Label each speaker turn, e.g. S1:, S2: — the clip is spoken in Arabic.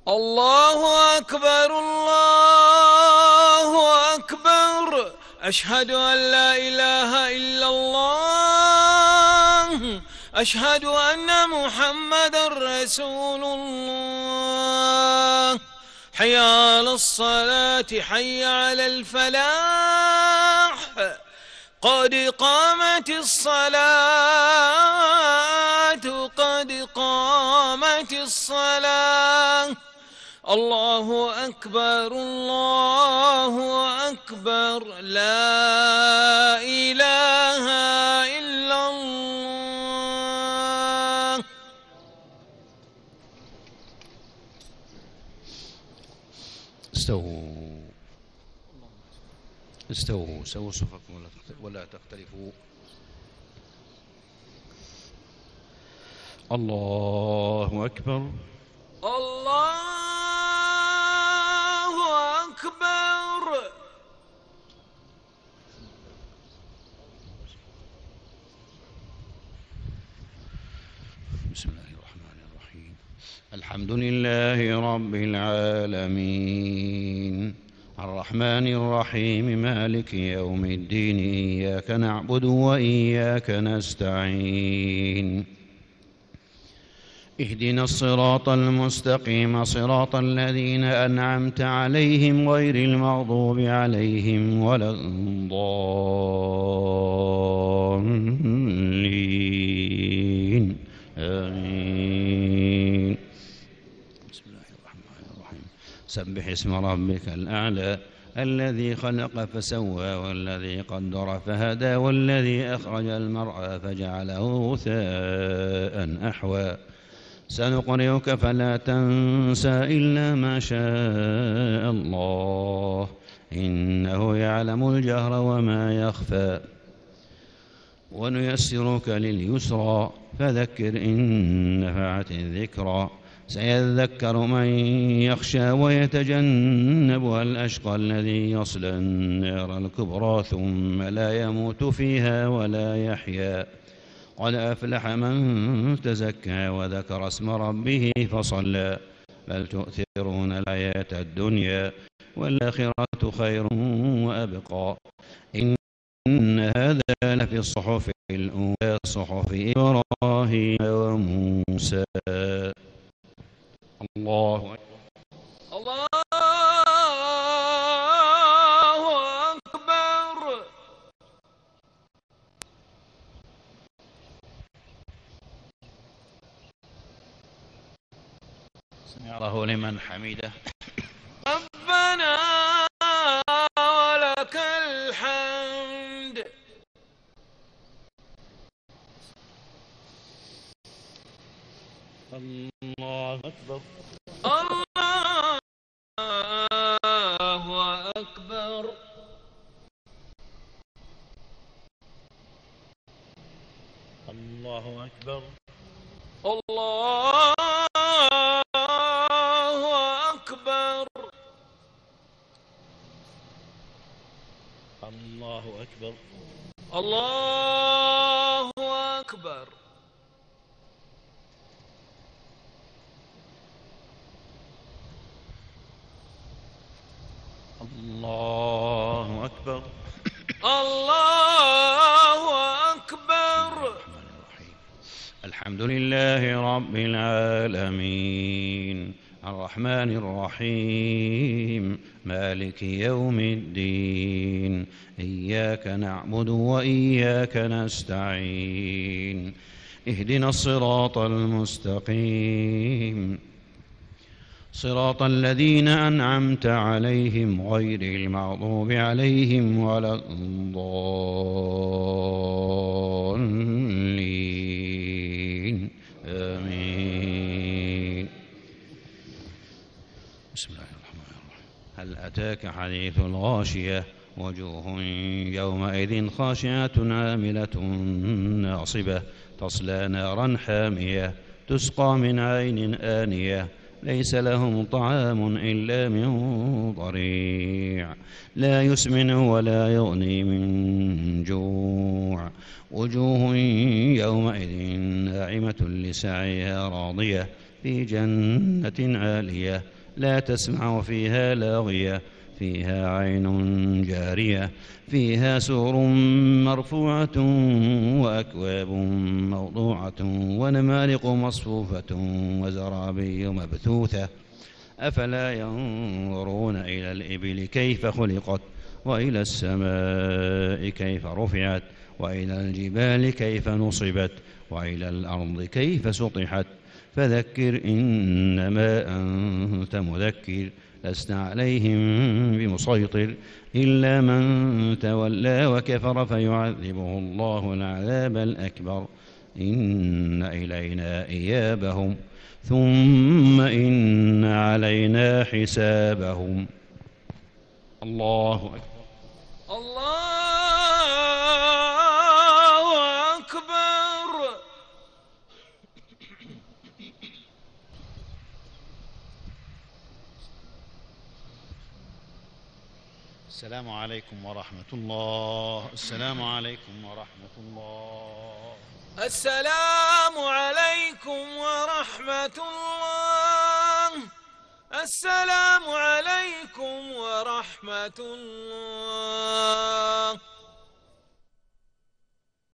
S1: الله أكبر الله أكبر. أشهد أن لا إله إلا الله. أشهد أن محمدا رسول الله. حي على الصلاة حي على الفلاح. قد قامت الصلاة قد قامت الصلاة. الله أكبر الله أكبر. لا إله إلا الله.
S2: استووا سووا صفكم ولا تختلفوا. الله أكبر
S1: الله أكبر.
S2: بسم الله الرحمن الرحيم. الحمد لله رب العالمين الرحمن الرحيم مالك يوم الدين إياك نعبد وإياك نستعين اهدنا الصراط المستقيم صراط الذين أنعمت عليهم غير المغضوب عليهم ولا الضالين آمين. بسم الله الرحمن الرحيم. سبح اسم ربك الأعلى الذي خلق فسوى والذي قدر فهدى والذي أخرج المرعى فجعله غثاء أحوى سنقرئك فلا تنسى إلا ما شاء الله إنه يعلم الجهر وما يخفى ونيسرك لليسرى فذكر إن نفعت الذكرى سيذكر من يخشى ويتجنبها الأشقى الذي يصلى النار الكبرى ثم لا يموت فيها ولا يحيا قد أفلح من تزكى وذكر اسم ربه فصلى بل تؤثرون الحياة الدنيا والآخرة خير وأبقى إن هذا لفي الصحف الأولى صحف إبراهيم وموسى. الله
S1: الله أكبر.
S2: سمع الله لمن حمده.
S1: ربنا ولك الحمد.
S2: الله أكبر.
S1: الله أكبر.
S2: الله أكبر.
S1: الله أكبر.
S2: الله أكبر.
S1: الله أكبر.
S2: الله أكبر.
S1: الله أكبر.
S2: الحمد لله رب العالمين الرحمن الرحيم مالك يوم الدين إياك نعبد وإياك نستعين اهدنا الصراط المستقيم صراط الذين أنعمت عليهم غير المغضوب عليهم ولا الضالين آمين. بسم الله الرحمن الرحيم. هل أتاك حديث الغاشية وجوه يومئذ خاشعة عاملة ناصبة تصلى نارا حامية تسقى من عين آنية ليس لهم طعام إلا من ضريع لا يسمن ولا يغني من جوع وجوه يومئذ ناعمة لسعيها راضية في جنة عالية لا تسمع فيها لاغية فيها عين جارية فيها سور مرفوعة وأكواب موضوعة ونمارق مصفوفة وزرابي مبثوثة أفلا ينظرون إلى الإبل كيف خلقت وإلى السماء كيف رفعت وإلى الجبال كيف نصبت وإلى الأرض كيف سطحت فذكر إنما أنت مذكر لست عليهم بمسيطر إلا من تولى وكفر فيعذبه الله العذاب الأكبر إن إلينا إيابهم ثم إن علينا حسابهم. الله أكبر.
S1: الله أكبر.
S2: السلام عليكم ورحمة الله. السلام عليكم ورحمة الله.
S1: السلام عليكم ورحمة الله. السلام عليكم ورحمة الله.